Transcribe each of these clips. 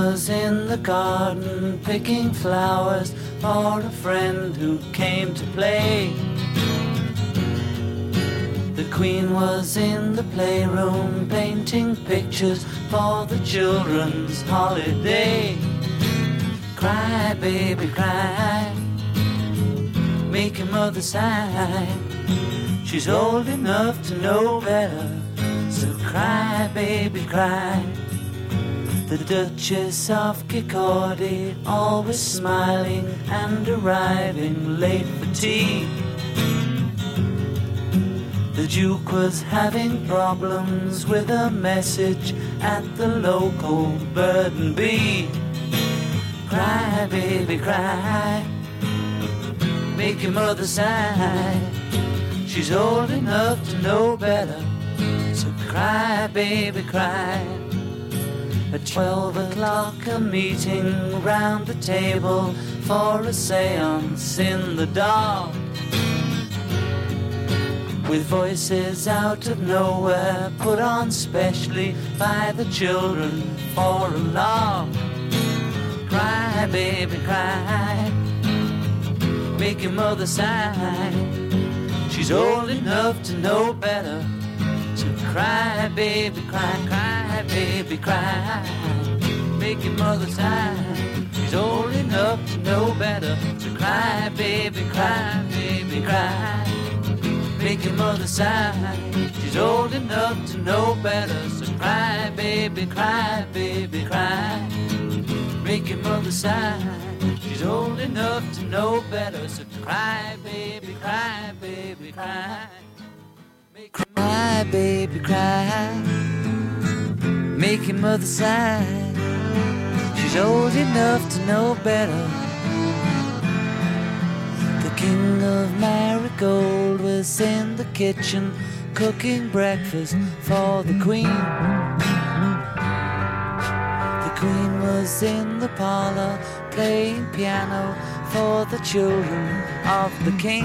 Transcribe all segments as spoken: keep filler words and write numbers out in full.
was in the garden picking flowers for a friend who came to play. The Queen was in the playroom painting pictures for the children's holiday. Cry, baby, cry, make your mother sigh. She's old enough to know better, so cry, baby, cry. The Duchess of Kirkcaldy, always smiling and arriving late for tea. The Duke was having problems with a message at the local bird and bee. Cry, baby, cry, make your mother sigh. She's old enough to know better, so cry, baby, cry. At twelve o'clock a meeting round the table for a seance in the dark, with voices out of nowhere put on specially by the children for a lark. Cry, baby, cry, make your mother sigh. She's old enough to know better, so cry, baby, cry, cry, baby, cry, make your mother sigh. She's old enough to know better, so cry, baby, cry, baby, cry, make your mother sigh. She's old enough to know better, so cry, baby, cry, baby, cry, make your mother sigh. She's old enough to know better, so cry, baby, cry, baby, cry. Cry, baby, cry, make your mother sigh. She's old enough to know better. The King of Marigold was in the kitchen cooking breakfast for the Queen. The Queen was in the parlor playing piano for the children of the King.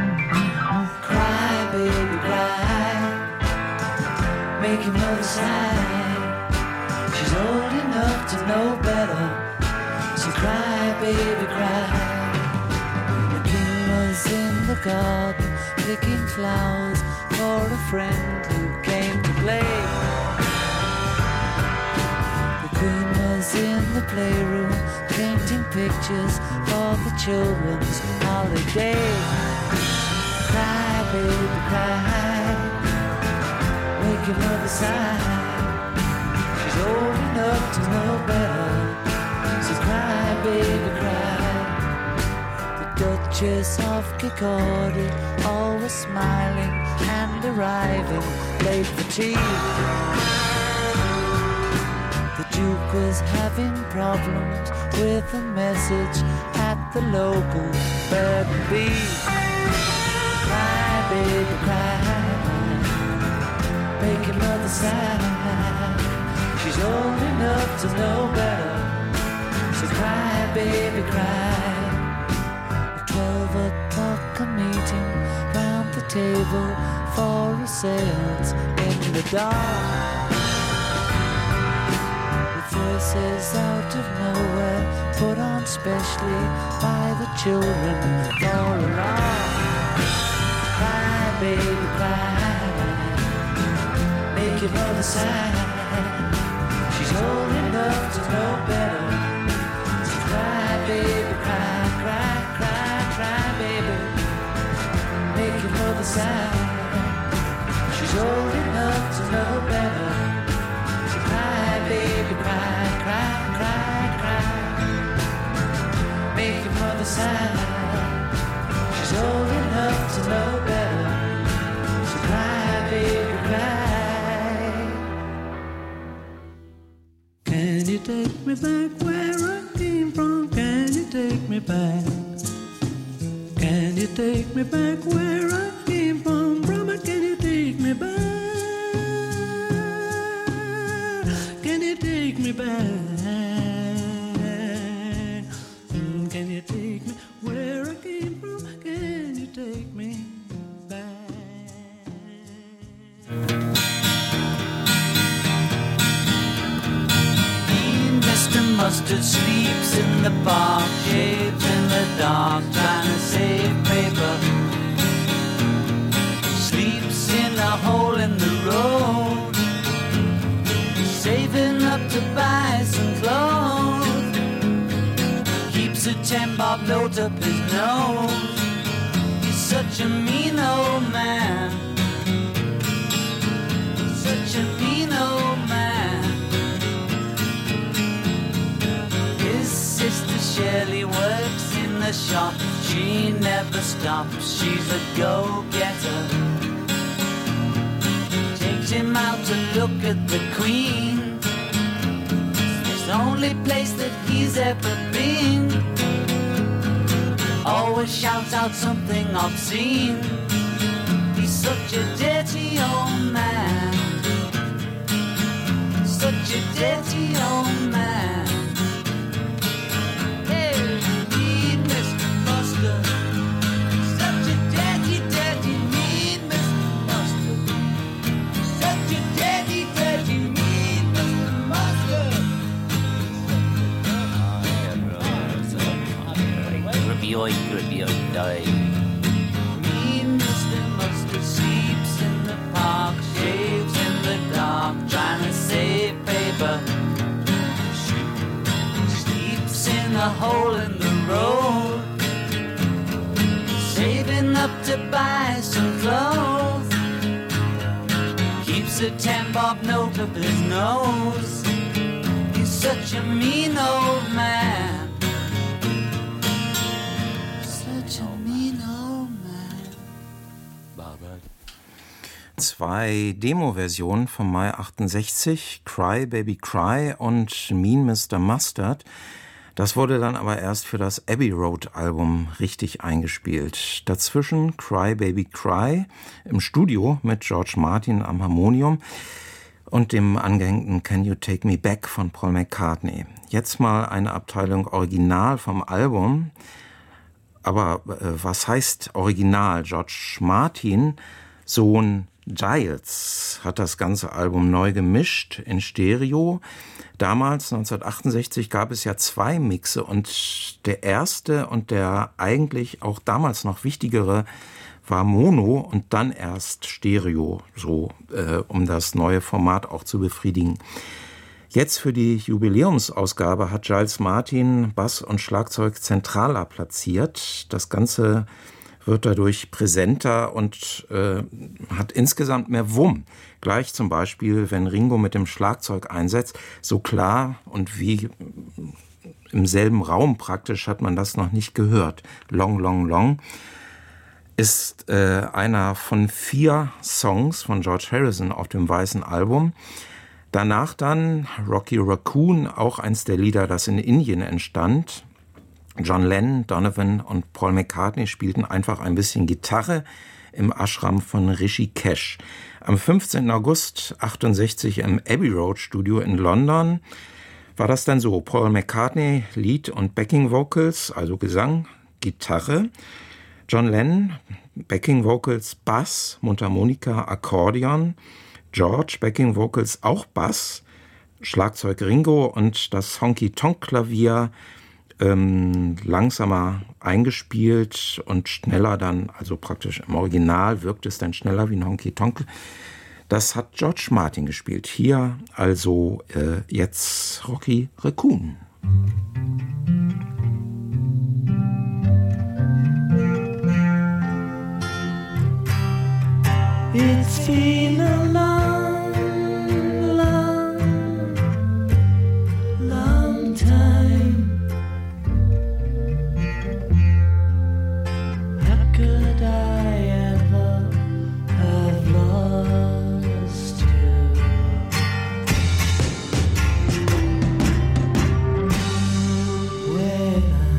Cry, baby, cry, make your mother sigh. She's old enough to know better, so cry, baby, cry. The King was in the garden picking flowers for a friend who came to play. The Queen was in the playroom painting pictures for the children's holiday. Cry, baby, cry, make your mother sigh. She's old enough to know better, so cry, baby, cry. The Duchess of Kirkcaldy, always smiling and arriving late for tea. The Duke was having problems with a message at the local bird and bee. Cry, baby, cry, make your mother sigh. She's old enough to know better, so cry, baby, cry. At twelve o'clock a meeting round the table for a seance in the dark, with voices out of nowhere put on specially by the children for a lark. Cry, baby, cry, make your mother sigh. She's old enough to know better, so cry, baby, cry, cry, cry, cry, baby, make your mother sigh. She's old enough to know better, so cry, baby, cry, cry, cry, cry, make your mother sigh. She's old enough to know better, so cry, baby, cry. Can you take me back where I came from? Can you take me back? Can you take me back where I came from? Brother, can you take me back? Can you take me back? Mm, Can you take me where I came from? Can you take me back? Mister Mustard sleeps in the park, shaves in the dark, trying to save paper. Sleeps in a hole in the road, saving up to buy some clothes. Keeps a ten bob note up his nose. He's such a mean old man. Such a mean old man. His sister Shirley works in the shop. She never stops, she's a go-getter. Takes him out to look at the Queen. It's the only place that he's ever been. Always shouts out something obscene. He's such a dirty old man. Such a dirty old man. Hey, mean Mister Mustard. Such a dirty, dirty, mean Mister Mustard. Such a dirty, dirty, mean Mister Mustard. Grippy oi, grippy oi, die. Mean Mister Mustard sleeps in the park, shaves in the dark, trying to save paper. Sleeps in a hole in the road, saving up to buy some clothes. Keeps a ten bob note up his nose. He's such a mean old man. Such a mean old man. Barbara. Zwei Demo-Versionen vom Mai achtundsechzig, Cry Baby Cry und Mean Mister Mustard. Das wurde dann aber erst für das Abbey Road Album richtig eingespielt. Dazwischen Cry Baby Cry im Studio mit George Martin am Harmonium und dem angehängten Can You Take Me Back von Paul McCartney. Jetzt mal eine Abteilung Original vom Album. Aber äh, was heißt Original? George Martin, Sohn Giles, hat das ganze Album neu gemischt in Stereo. Damals, neunzehnhundertachtundsechzig, gab es ja zwei Mixe und der erste und der eigentlich auch damals noch wichtigere war Mono und dann erst Stereo, so äh, um das neue Format auch zu befriedigen. Jetzt für die Jubiläumsausgabe hat Giles Martin Bass und Schlagzeug zentraler platziert. Das Ganze wird dadurch präsenter und äh, hat insgesamt mehr Wumm. Gleich zum Beispiel, wenn Ringo mit dem Schlagzeug einsetzt, so klar und wie im selben Raum praktisch hat man das noch nicht gehört. Long, Long, Long ist äh, einer von vier Songs von George Harrison auf dem weißen Album. Danach dann Rocky Raccoon, auch eins der Lieder, das in Indien entstand. John Lennon, Donovan und Paul McCartney spielten einfach ein bisschen Gitarre im Ashram von Rishikesh. Am fünfzehnten August achtundsechzig im Abbey Road Studio in London war das dann so. Paul McCartney, Lead und Backing Vocals, also Gesang, Gitarre. John Lennon, Backing Vocals, Bass, Mundharmonika, Akkordeon. George, Backing Vocals, auch Bass, Schlagzeug Ringo und das Honky-Tonk-Klavier ähm, langsamer eingespielt und schneller dann, also praktisch im Original wirkt es dann schneller wie ein Honky-Tonk. Das hat George Martin gespielt. Hier also äh, jetzt Rocky Raccoon. It's been a long, long, long time. How could I ever have lost you? When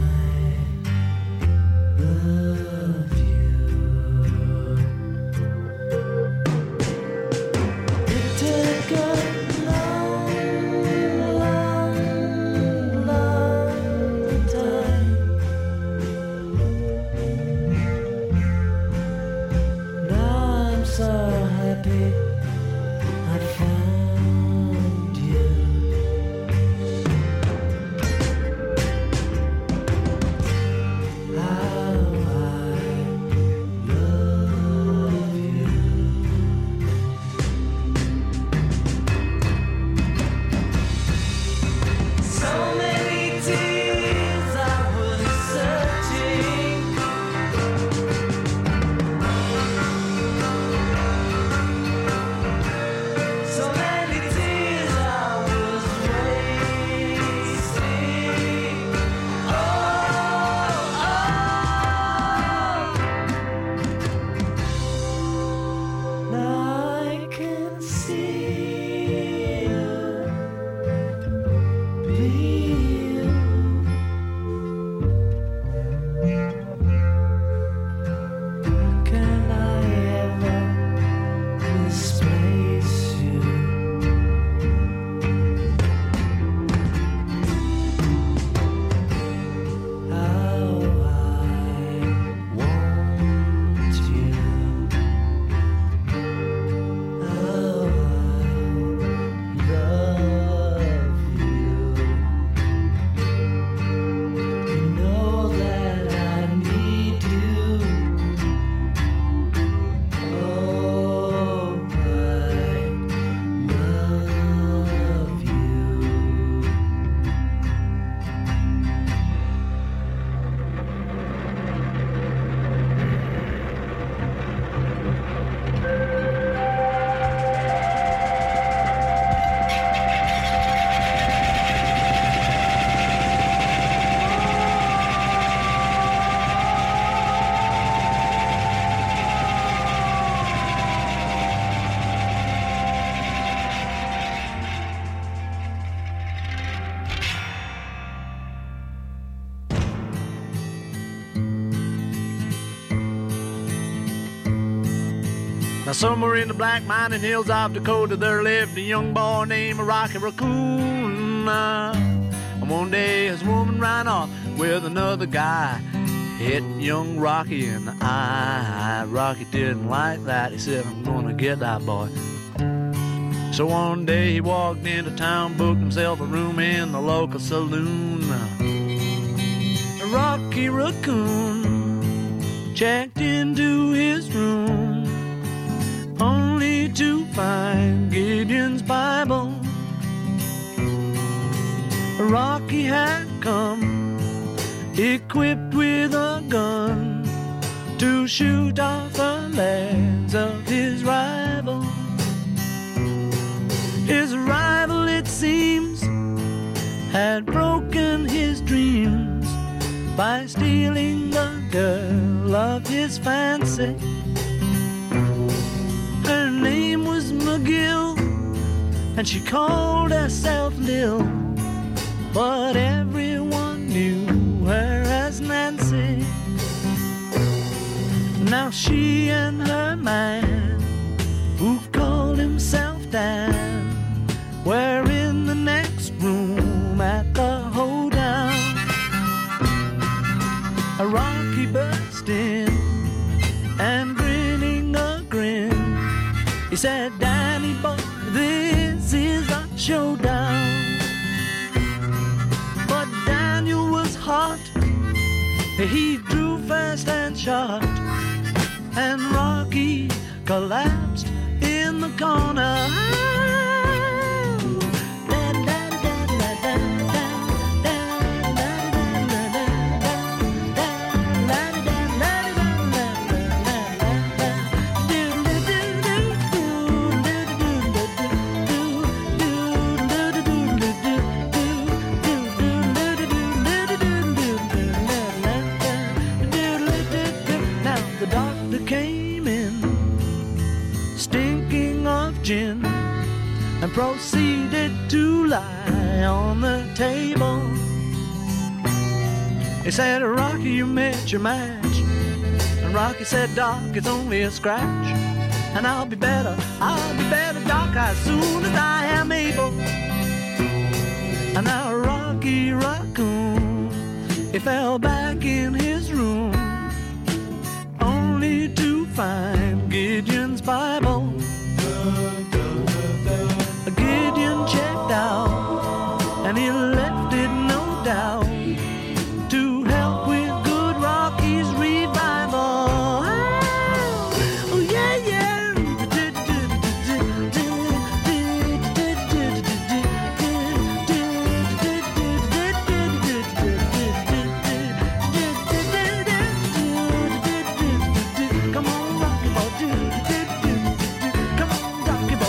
I love you. Now somewhere in the black mining hills of Dakota there lived a young boy named Rocky Raccoon. Uh, and one day his woman ran off with another guy, hit young Rocky in the eye. Rocky didn't like that. He said, I'm gonna get that boy. So one day he walked into town, booked himself a room in the local saloon. Rocky Raccoon checked into his room, only to find Gideon's Bible. Rocky had come equipped with a gun to shoot off the legs of his rival. His rival, it seems, had broken his dreams by stealing the girl of his fancy. Her name was McGill, and she called herself Lil, but everyone knew her as Nancy. Now she and her man, who called himself Dan, were in the next room at the hoedown. A Rocky burst in and grinning a grin, he said, Danny boy, this is a showdown. But Daniel was hot, he drew fast and shot, and Rocky collapsed in the corner. Gin, and proceeded to lie on the table. He said, Rocky, you met your match. And Rocky said, Doc, it's only a scratch. And I'll be better, I'll be better, Doc, as soon as I am able. And now Rocky Raccoon, he fell back in his room, only to find Gideon's Bible. Gideon checked out, and he left it no doubt to help with good Rocky's revival. Oh yeah, yeah. Come on, Rocky boy. Come on, Rocky boy.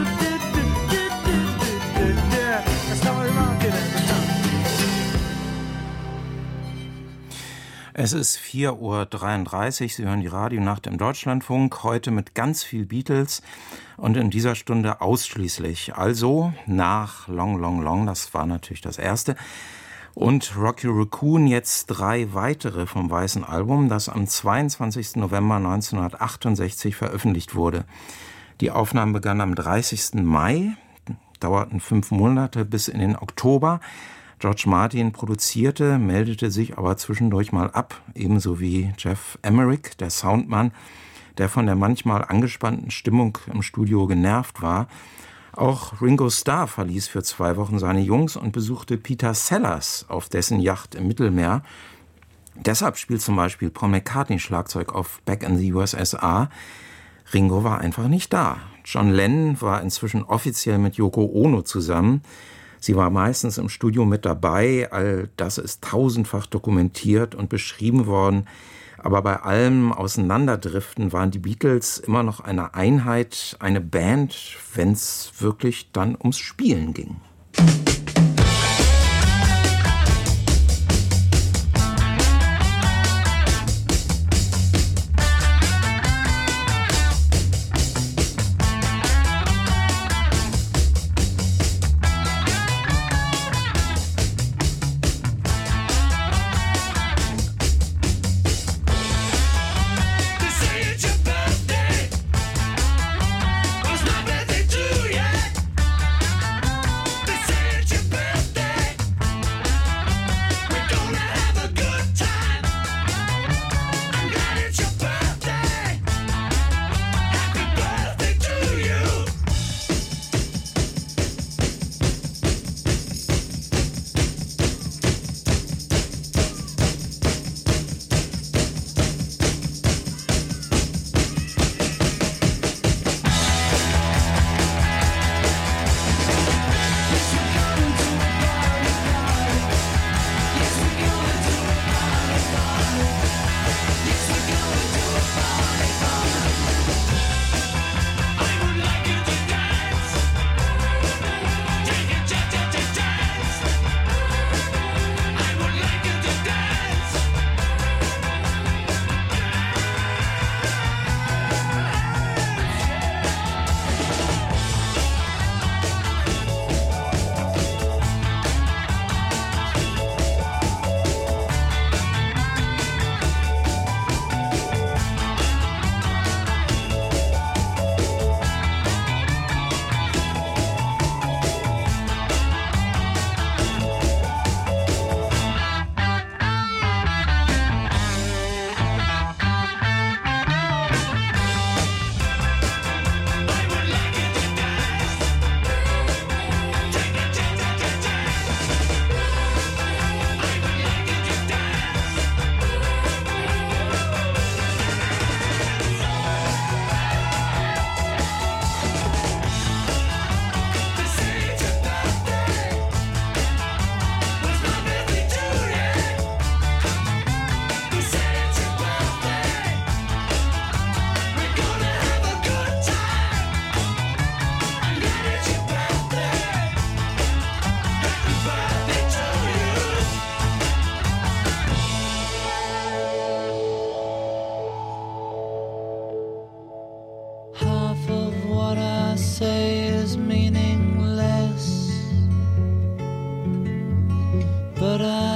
Es ist vier Uhr dreiunddreißig, Sie hören die Radionacht im Deutschlandfunk, heute mit ganz viel Beatles und in dieser Stunde ausschließlich. Also nach Long, Long, Long, das war natürlich das erste, und Rocky Raccoon jetzt drei weitere vom Weißen Album, das am zweiundzwanzigsten November neunzehnhundertachtundsechzig veröffentlicht wurde. Die Aufnahmen begannen am dreißigsten Mai, dauerten fünf Monate bis in den Oktober. George Martin produzierte, meldete sich aber zwischendurch mal ab, ebenso wie Jeff Emerick, der Soundmann, der von der manchmal angespannten Stimmung im Studio genervt war. Auch Ringo Starr verließ für zwei Wochen seine Jungs und besuchte Peter Sellers auf dessen Yacht im Mittelmeer. Deshalb spielt zum Beispiel Paul McCartney Schlagzeug auf Back in the U S S R. Ringo war einfach nicht da. John Lennon war inzwischen offiziell mit Yoko Ono zusammen. Sie war meistens im Studio mit dabei, all das ist tausendfach dokumentiert und beschrieben worden. Aber bei allem Auseinanderdriften waren die Beatles immer noch eine Einheit, eine Band, wenn es wirklich dann ums Spielen ging. This ain't your birthday.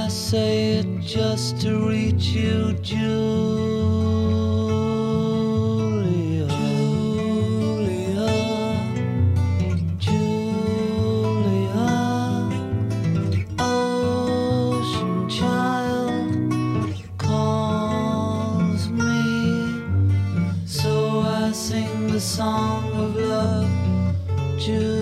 say it just to reach you, Julia, Julia, Julia, ocean child calls me, so I sing the song of love, Julia.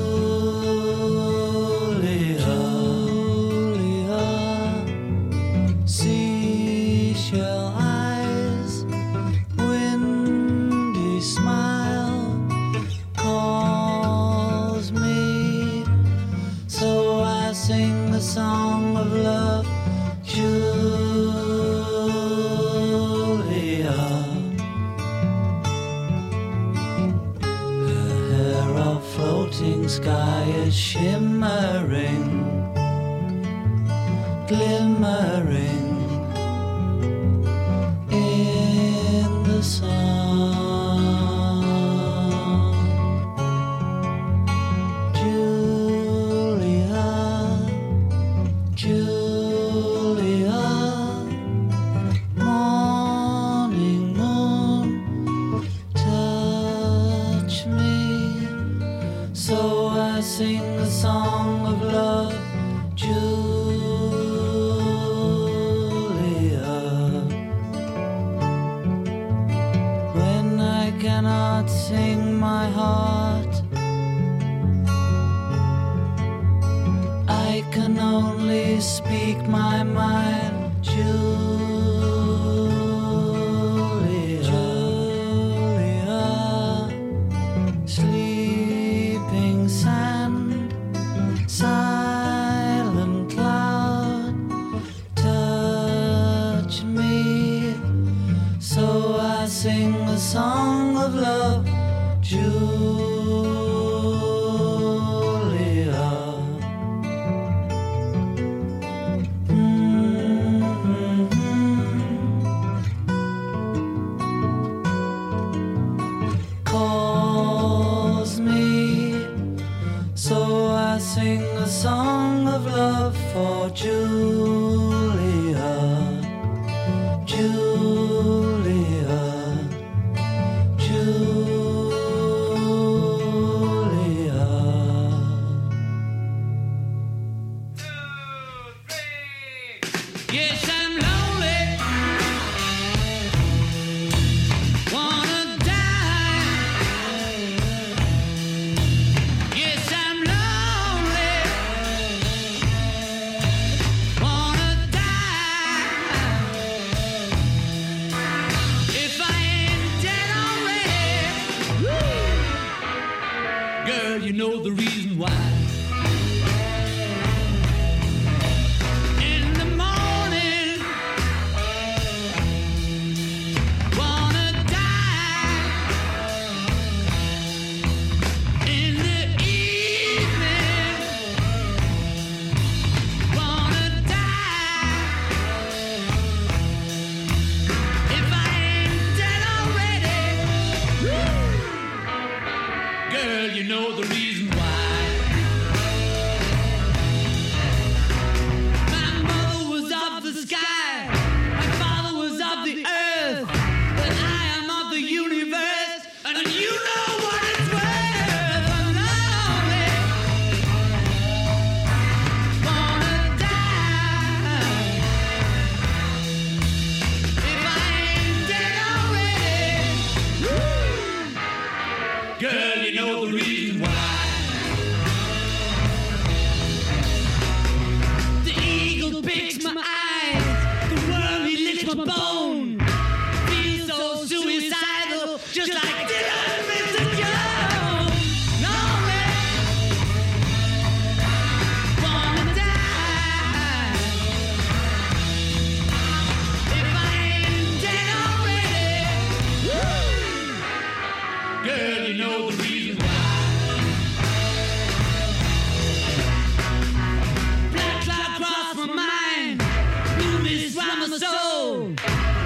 Song of love, Julia. Her hair of floating sky is shimmering, glimmering in the sun. Julia, morning moon, touch me, so I sing the song of love, Julia. When I cannot sing my heart, I can only speak my mind, Julia, Julia. Sleeping sand, silent cloud, touch me, so I sing the song of love, Julia. Sing a song of love for Julia, Julia, Julia. Two, three. Yes, I'm lonely. Wanna die. Yes, I'm lonely. You know the reason why. In the morning, wanna die. In the evening, wanna die. If I ain't dead already, girl, you know the reason. Bone feels so suicidal, just like Dylan, Mister Jones. Lonely, wanna die. If I ain't dead already, woo. Girl, you know the reason why. Black cloud crossed my mind, blue mist round my soul.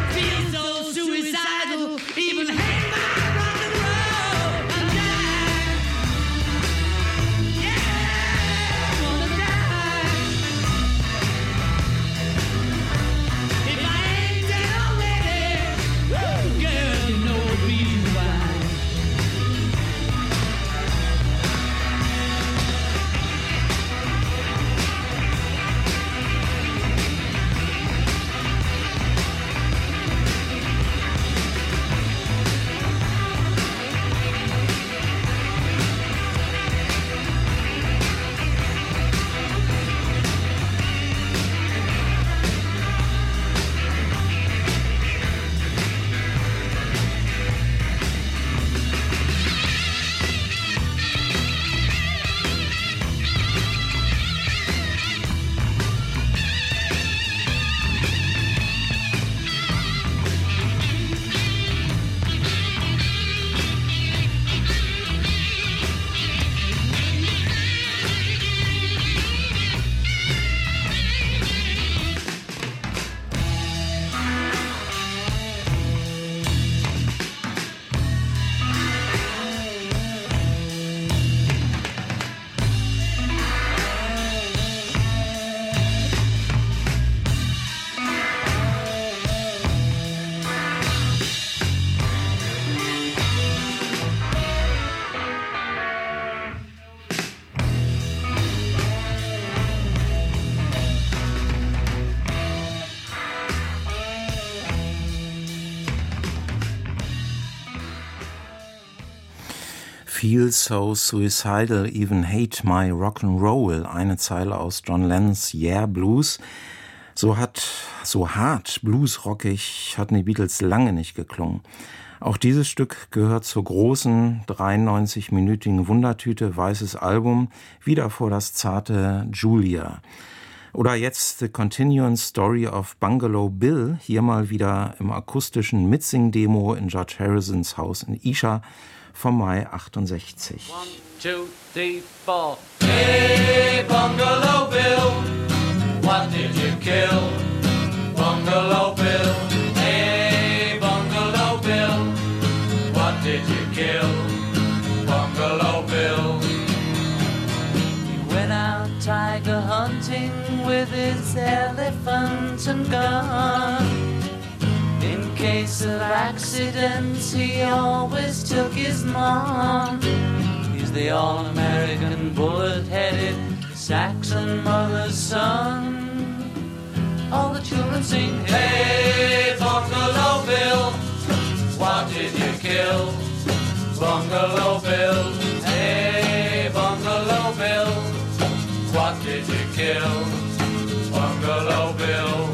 Feel so suicidal, even hate my rock'n'roll, eine Zeile aus John Lennons Yeah Blues. So hat, so hart, bluesrockig hatten die Beatles lange nicht geklungen. Auch dieses Stück gehört zur großen dreiundneunzig-minütigen Wundertüte Weißes Album, wieder vor das zarte Julia. Oder jetzt The Continuing Story of Bungalow Bill, hier mal wieder im akustischen Mitsing-Demo in George Harrisons Haus in Isha vom Mai achtundsechzig. One, two, three, four. Hey, Bungalow Bill, what did you kill? Bungalow Bill, hey, Bungalow Bill, what did you kill? Bungalow Bill. He went out tiger hunting with his elephant and gun. In case of accidents, he always took his mom. He's the all-American bullet-headed Saxon mother's son. All the children sing, hey, Bungalow Bill, what did you kill? Bungalow Bill, hey, Bungalow Bill, what did you kill? Bungalow Bill.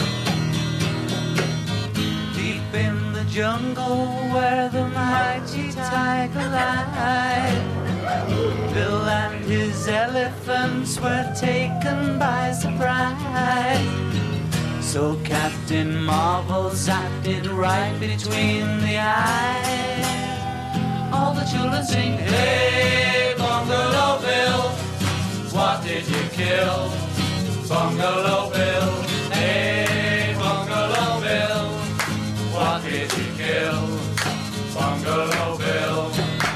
Deep in the jungle where the mighty tiger lied, Bill and his elephants were taken by surprise. So Captain Marvel zapped it right between the eyes. All the children sing, hey, Bungalow Bill, what did you kill? Bungalow Bill, hey, Bungalow Bill, what did you kill? Bungalow Bill.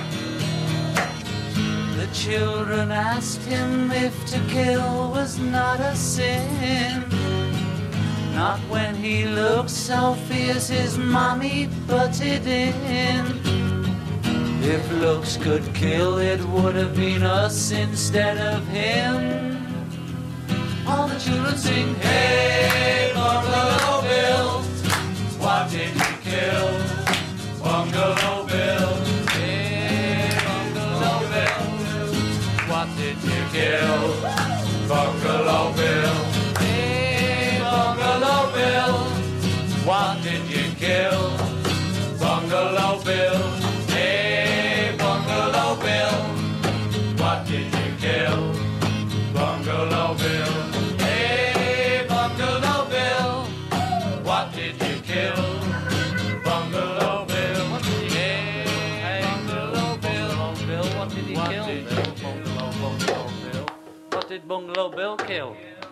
The children asked him if to kill was not a sin. Not when he looked so fierce his mommy butted in. If looks could kill, it would have been us instead of him. All the children sing, hey, Bungalow Bill, what did you kill? Bungalow Bill, hey, Bungalow Bill, what did you kill? Bungalow Bill, hey, Bungalow Bill, what did you kill? Bungalow Bill, hey, Bungalow Bill, what did you kill? Bungalow Bill, hey, Bungalow Bill, what did you kill? Bungalow Bill, what did you kill? Hey, Bungalow Bill, Bill, what did he kill? Bungalow, Bungalow Bill, what did Bungalow Bill kill?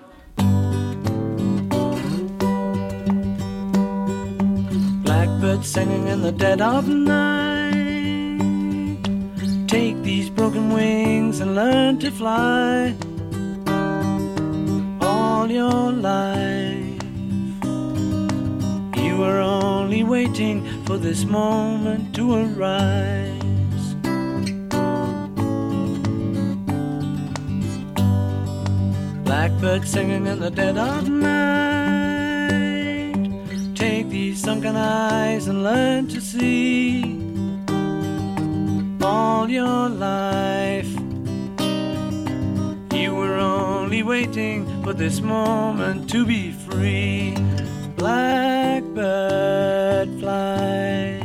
Blackbird singing in the dead of night. Take these broken wings and learn to fly. All your life you were only waiting for this moment to arise. Blackbird singing in the dead of night. Take these sunken eyes and learn to see. All your life you were only waiting for this moment to be free. Blackbird fly,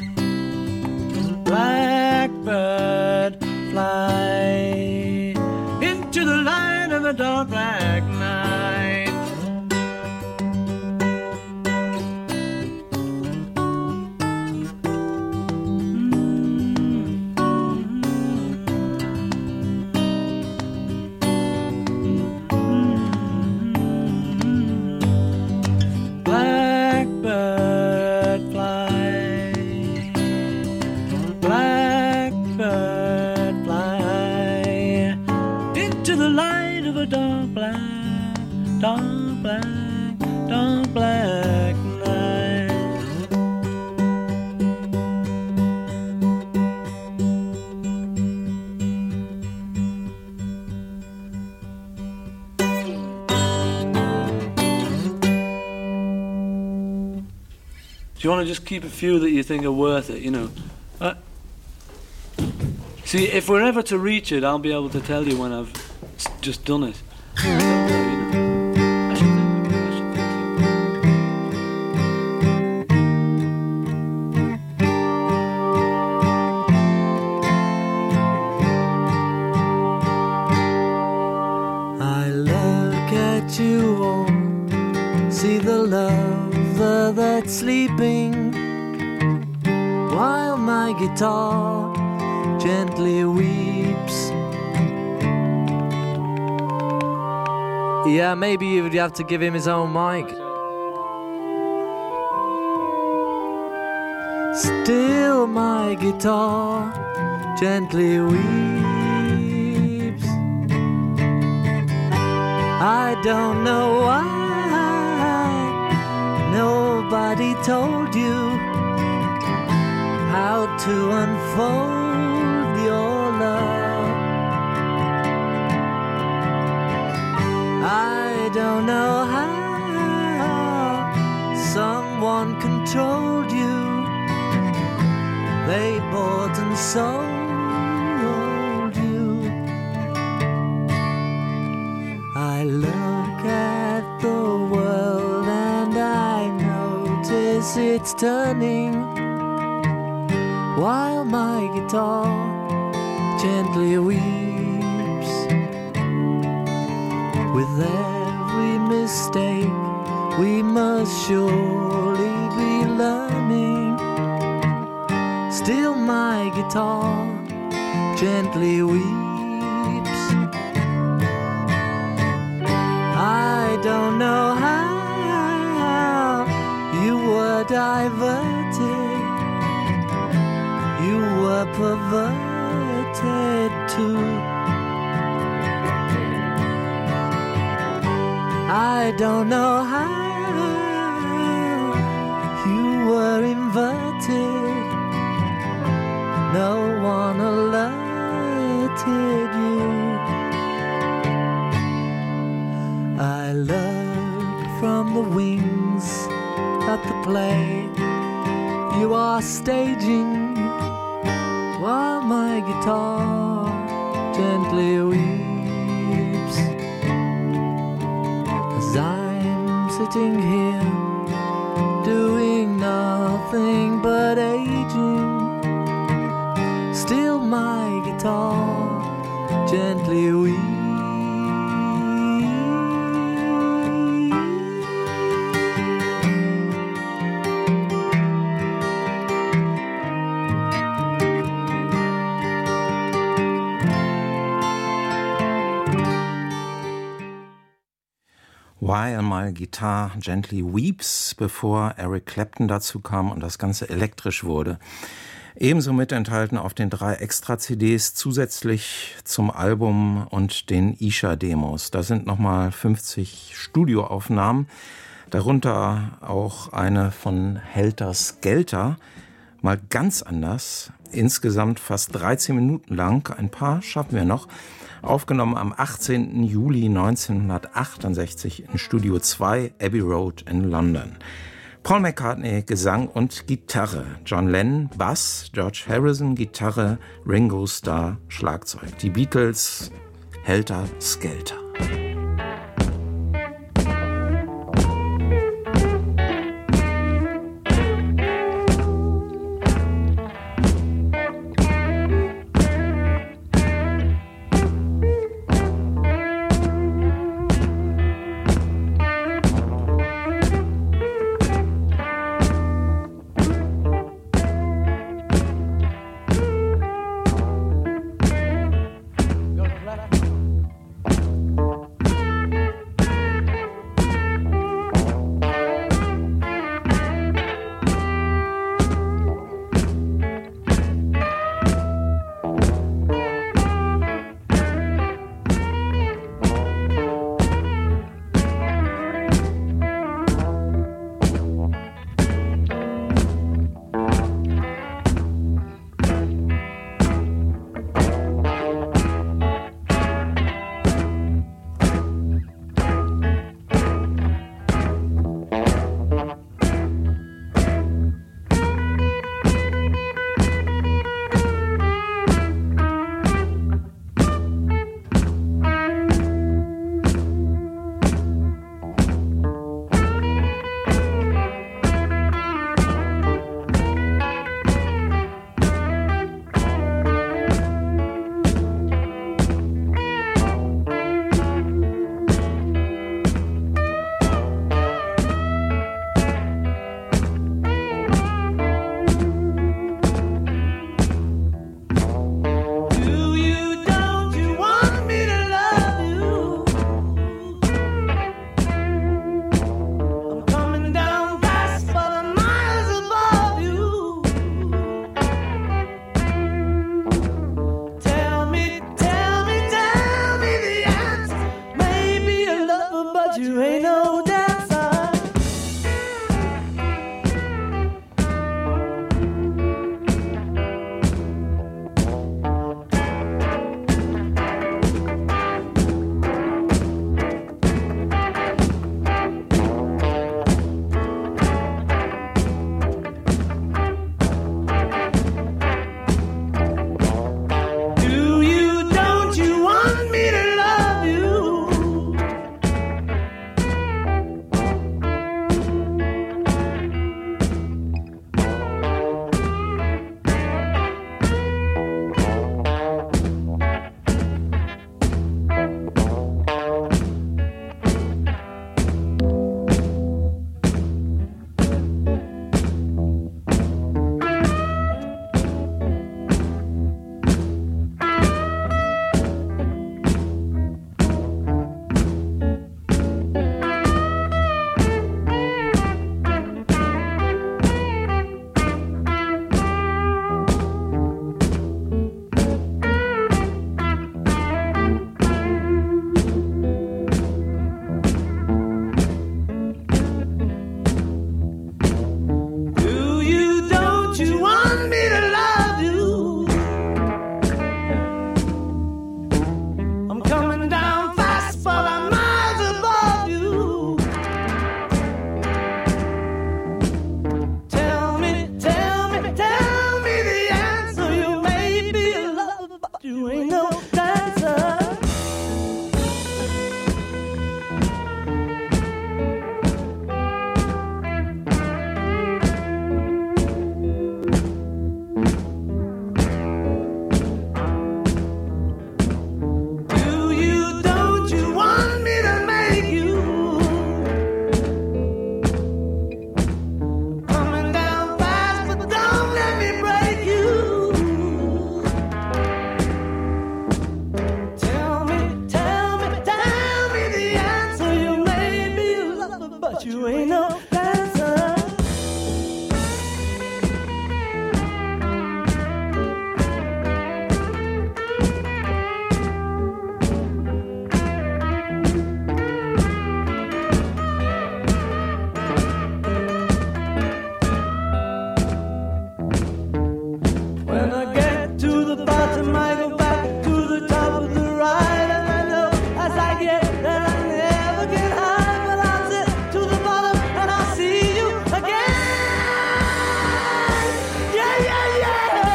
blackbird fly into the light of the dark black night. Dark black, dark black night. Do you want to just keep a few that you think are worth it, you know? Uh, See, if we're ever to reach it, I'll be able to tell you when I've just done it. I don't know, you know. I should think, I should think I look at you all, see the lover that's sleeping, while my guitar gently weeps. Yeah, maybe you'd have to give him his own mic. Still my guitar gently weeps. I don't know why nobody told you how to unfold your love. I don't know how someone controlled you. They bought and sold you. I look at the world and I notice it's turning, while my guitar gently weeps. With every mistake we must surely be learning. Still my guitar gently weeps. I don't know how you were diverted, you were perverted too. I don't know how you were inverted, no one alerted you. I look from the wings at the play you are staging, while my guitar gently weeps. As I'm sitting here doing nothing but aging, still my guitar gently weeps. While My Guitar Gently Weeps, bevor Eric Clapton dazu kam und das Ganze elektrisch wurde. Ebenso mit enthalten auf den drei Extra-C Ds zusätzlich zum Album und den Isha-Demos. Da sind nochmal fünfzig Studioaufnahmen, darunter auch eine von Helter Skelter, mal ganz anders, insgesamt fast dreizehn Minuten lang, ein paar schaffen wir noch, aufgenommen am achtzehnten Juli neunzehnhundertachtundsechzig in Studio zwei, Abbey Road in London. Paul McCartney, Gesang und Gitarre, John Lennon, Bass, George Harrison, Gitarre, Ringo Starr, Schlagzeug. Die Beatles, Helter Skelter. Go to the left. but you ain't no dancer. When I get to the bottom, I go back to the top of the ride, and I know as I get that I never get high, but I'll sit to the bottom and I'll see you again. Yeah, yeah, yeah.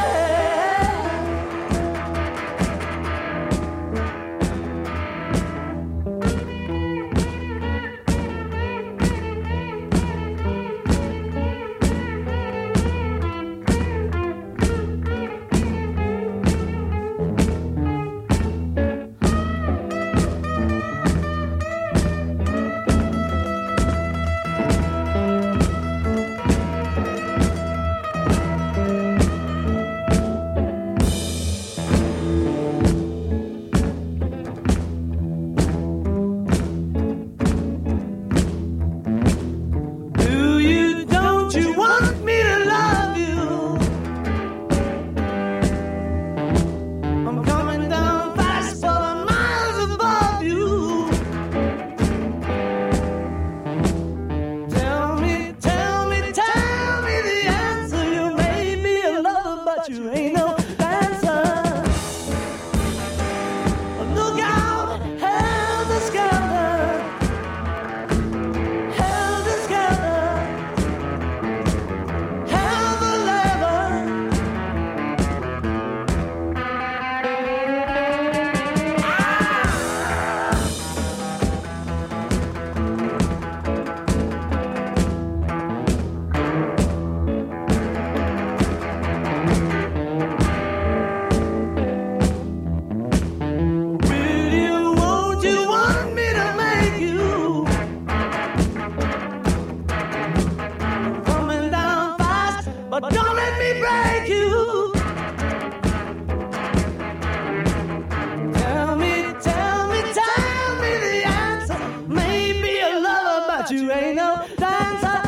Do you, don't you want me to love you? I'm coming down fast, but I'm miles above you. Tell me, tell me, tell me the answer. You may be a lover, but you ain't no dancer. Look out, helter skelter, helter skelter, helter leather. Will you, won't you want me to make you? Coming down fast, but don't let me break you. Tell me, tell me, tell me the answer. Maybe a lover, but you ain't no dancer.